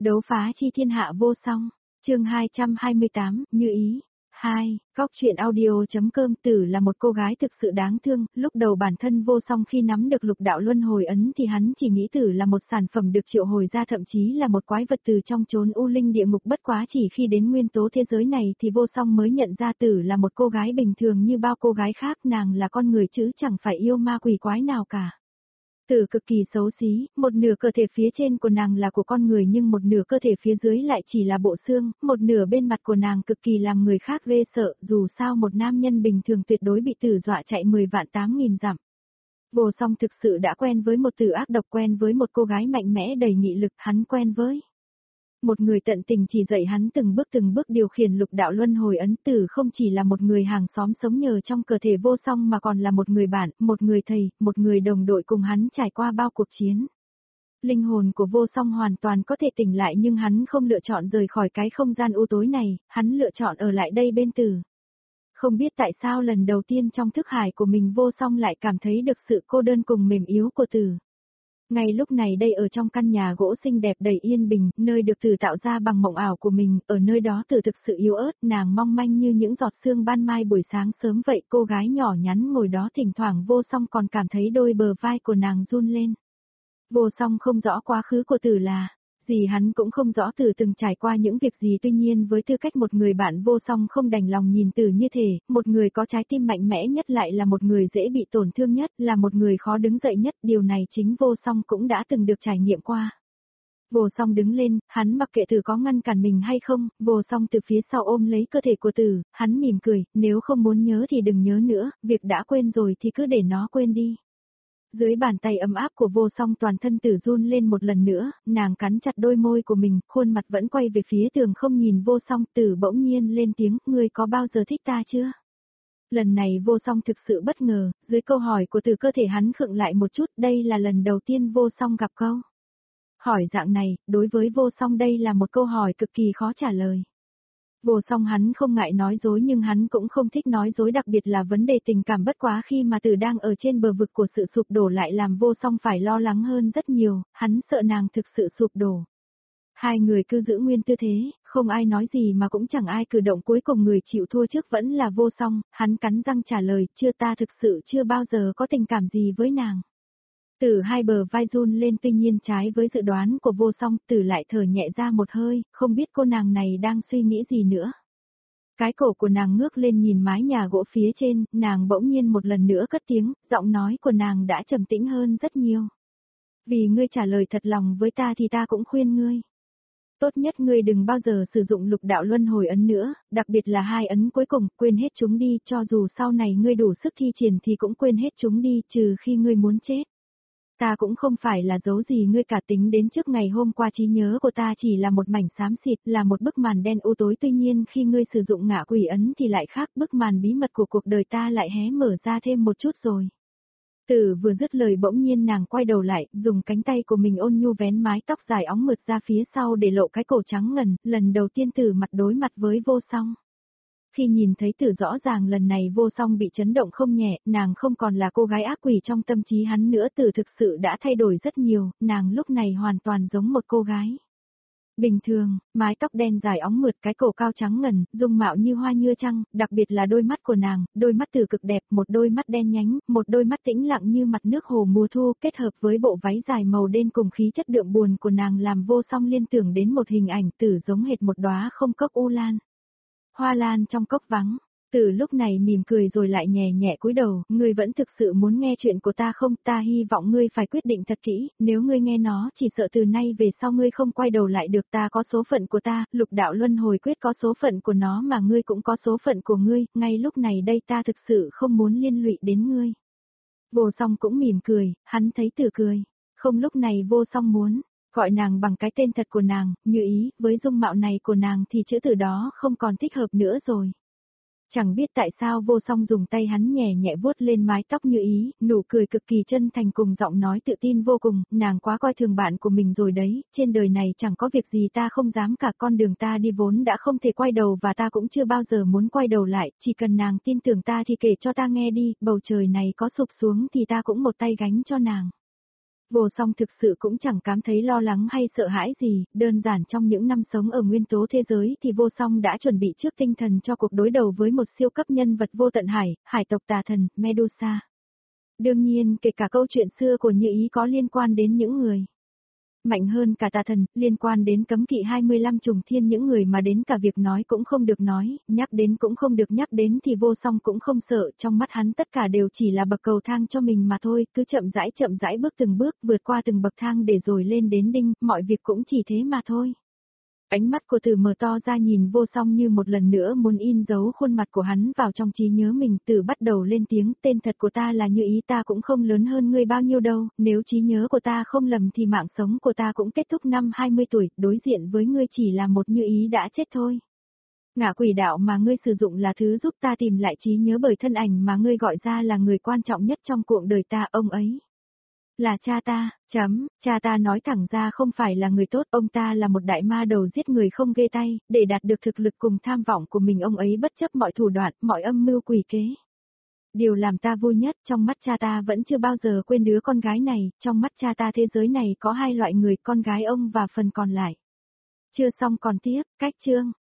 Đấu phá chi thiên hạ vô song, chương 228, như ý. 2. Góc chuyện audio.com. Tử là một cô gái thực sự đáng thương, lúc đầu bản thân vô song khi nắm được lục đạo luân hồi ấn thì hắn chỉ nghĩ Tử là một sản phẩm được triệu hồi ra, thậm chí là một quái vật từ trong chốn u linh địa ngục, bất quá chỉ khi đến nguyên tố thế giới này thì vô song mới nhận ra Tử là một cô gái bình thường như bao cô gái khác, nàng là con người chứ chẳng phải yêu ma quỷ quái nào cả. Tử cực kỳ xấu xí, một nửa cơ thể phía trên của nàng là của con người nhưng một nửa cơ thể phía dưới lại chỉ là bộ xương, một nửa bên mặt của nàng cực kỳ làm người khác ghê sợ, dù sao một nam nhân bình thường tuyệt đối bị Tử dọa chạy 10 vạn 8.000 dặm. Vô song thực sự đã quen với một Tử ác độc, quen với một cô gái mạnh mẽ đầy nghị lực, hắn quen với một người tận tình chỉ dạy hắn từng bước điều khiển lục đạo luân hồi ấn. Tử không chỉ là một người hàng xóm sống nhờ trong cơ thể vô song mà còn là một người bạn, một người thầy, một người đồng đội cùng hắn trải qua bao cuộc chiến. Linh hồn của vô song hoàn toàn có thể tỉnh lại nhưng hắn không lựa chọn rời khỏi cái không gian u tối này, hắn lựa chọn ở lại đây bên Tử. Không biết tại sao lần đầu tiên trong thức hải của mình vô song lại cảm thấy được sự cô đơn cùng mềm yếu của Tử. Ngay lúc này đây ở trong căn nhà gỗ xinh đẹp đầy yên bình, nơi được Tử tạo ra bằng mộng ảo của mình, ở nơi đó Tử thực sự yếu ớt, nàng mong manh như những giọt sương ban mai buổi sáng sớm vậy, cô gái nhỏ nhắn ngồi đó thỉnh thoảng vô song còn cảm thấy đôi bờ vai của nàng run lên. Vô song không rõ quá khứ của Tử là gì, hắn cũng không rõ Tử từng trải qua những việc gì, tuy nhiên với tư cách một người bạn vô song không đành lòng nhìn Tử như thể, một người có trái tim mạnh mẽ nhất lại là một người dễ bị tổn thương nhất, là một người khó đứng dậy nhất, điều này chính vô song cũng đã từng được trải nghiệm qua. Vô song đứng lên, hắn mặc kệ Tử có ngăn cản mình hay không, vô song từ phía sau ôm lấy cơ thể của Tử, hắn mỉm cười, nếu không muốn nhớ thì đừng nhớ nữa, việc đã quên rồi thì cứ để nó quên đi. Dưới bàn tay ấm áp của vô song toàn thân Tử run lên một lần nữa, nàng cắn chặt đôi môi của mình, khuôn mặt vẫn quay về phía tường không nhìn vô song. Tử bỗng nhiên lên tiếng, ngươi có bao giờ thích ta chưa? Lần này vô song thực sự bất ngờ, dưới câu hỏi của Tử cơ thể hắn khựng lại một chút, đây là lần đầu tiên vô song gặp câu hỏi dạng này, đối với vô song đây là một câu hỏi cực kỳ khó trả lời. Vô song hắn không ngại nói dối nhưng hắn cũng không thích nói dối, đặc biệt là vấn đề tình cảm, bất quá khi mà Tử đang ở trên bờ vực của sự sụp đổ lại làm vô song phải lo lắng hơn rất nhiều, hắn sợ nàng thực sự sụp đổ. Hai người cứ giữ nguyên tư thế, không ai nói gì mà cũng chẳng ai cử động, cuối cùng người chịu thua trước vẫn là vô song, hắn cắn răng trả lời, chưa, ta thực sự chưa bao giờ có tình cảm gì với nàng. Tử hai bờ vai run lên, tuy nhiên trái với dự đoán của vô song, Tử lại thở nhẹ ra một hơi, không biết cô nàng này đang suy nghĩ gì nữa. Cái cổ của nàng ngước lên nhìn mái nhà gỗ phía trên, nàng bỗng nhiên một lần nữa cất tiếng, giọng nói của nàng đã trầm tĩnh hơn rất nhiều. Vì ngươi trả lời thật lòng với ta thì ta cũng khuyên ngươi. Tốt nhất ngươi đừng bao giờ sử dụng lục đạo luân hồi ấn nữa, đặc biệt là hai ấn cuối cùng, quên hết chúng đi, cho dù sau này ngươi đủ sức thi triển thì cũng quên hết chúng đi, trừ khi ngươi muốn chết. Ta cũng không phải là giấu gì ngươi cả, tính đến trước ngày hôm qua trí nhớ của ta chỉ là một mảnh xám xịt, là một bức màn đen u tối, tuy nhiên khi ngươi sử dụng ngạ quỷ ấn thì lại khác, bức màn bí mật của cuộc đời ta lại hé mở ra thêm một chút rồi. Tử vừa dứt lời bỗng nhiên nàng quay đầu lại, dùng cánh tay của mình ôn nhu vén mái tóc dài óng mượt ra phía sau để lộ cái cổ trắng ngần, lần đầu tiên Tử mặt đối mặt với vô song. Khi nhìn thấy Tử rõ ràng lần này vô song bị chấn động không nhẹ, nàng không còn là cô gái ác quỷ trong tâm trí hắn nữa, Tử thực sự đã thay đổi rất nhiều, nàng lúc này hoàn toàn giống một cô gái bình thường, mái tóc đen dài óng mượt, cái cổ cao trắng ngần, dung mạo như hoa như trăng, đặc biệt là đôi mắt của nàng, đôi mắt Tử cực đẹp, một đôi mắt đen nhánh, một đôi mắt tĩnh lặng như mặt nước hồ mùa thu, kết hợp với bộ váy dài màu đen cùng khí chất đượm buồn của nàng làm vô song liên tưởng đến một hình ảnh, Tử giống hệt một đóa không cốc u lan. Hoa lan trong cốc vắng. Tử lúc này mỉm cười rồi lại nhẹ nhẹ cúi đầu, ngươi vẫn thực sự muốn nghe chuyện của ta không? Ta hy vọng ngươi phải quyết định thật kỹ, nếu ngươi nghe nó chỉ sợ từ nay về sau ngươi không quay đầu lại được. Ta có số phận của ta, lục đạo luân hồi quyết có số phận của nó mà ngươi cũng có số phận của ngươi, ngay lúc này đây ta thực sự không muốn liên lụy đến ngươi. Vô song cũng mỉm cười, hắn thấy Tử cười. Không, lúc này vô song muốn gọi nàng bằng cái tên thật của nàng, Như Ý, với dung mạo này của nàng thì chữ Tử đó không còn thích hợp nữa rồi. Chẳng biết tại sao vô song dùng tay hắn nhẹ nhẹ vuốt lên mái tóc Như Ý, nụ cười cực kỳ chân thành cùng giọng nói tự tin vô cùng, nàng quá coi thường bạn của mình rồi đấy, trên đời này chẳng có việc gì ta không dám cả, con đường ta đi vốn đã không thể quay đầu và ta cũng chưa bao giờ muốn quay đầu lại, chỉ cần nàng tin tưởng ta thì kể cho ta nghe đi, bầu trời này có sụp xuống thì ta cũng một tay gánh cho nàng. Vô Song thực sự cũng chẳng cảm thấy lo lắng hay sợ hãi gì, đơn giản trong những năm sống ở nguyên tố thế giới thì Vô Song đã chuẩn bị trước tinh thần cho cuộc đối đầu với một siêu cấp nhân vật vô tận hải tộc tà thần, Medusa. Đương nhiên kể cả câu chuyện xưa của Như Ý có liên quan đến những người mạnh hơn cả tà thần, liên quan đến cấm kỵ 25 trùng thiên, những người mà đến cả việc nói cũng không được nói, nhắc đến cũng không được nhắc đến thì Vô Song cũng không sợ, trong mắt hắn tất cả đều chỉ là bậc cầu thang cho mình mà thôi, cứ chậm rãi bước từng bước, vượt qua từng bậc thang để rồi lên đến đinh, mọi việc cũng chỉ thế mà thôi. Ánh mắt của Tử mở to ra nhìn Vô Song như một lần nữa muốn in dấu khuôn mặt của hắn vào trong trí nhớ mình. Tử bắt đầu lên tiếng, tên thật của ta là Như Ý, ta cũng không lớn hơn ngươi bao nhiêu đâu, nếu trí nhớ của ta không lầm thì mạng sống của ta cũng kết thúc năm 20 tuổi, đối diện với ngươi chỉ là một Như Ý đã chết thôi. Ngạ quỷ đạo mà ngươi sử dụng là thứ giúp ta tìm lại trí nhớ, bởi thân ảnh mà ngươi gọi ra là người quan trọng nhất trong cuộc đời ta, ông ấy là cha ta, cha ta nói thẳng ra không phải là người tốt, ông ta là một đại ma đầu giết người không ghê tay, để đạt được thực lực cùng tham vọng của mình ông ấy bất chấp mọi thủ đoạn, mọi âm mưu quỷ kế. Điều làm ta vui nhất, trong mắt cha ta vẫn chưa bao giờ quên đứa con gái này, trong mắt cha ta thế giới này có hai loại người, con gái ông và phần còn lại. Chưa xong còn tiếp, cách chương.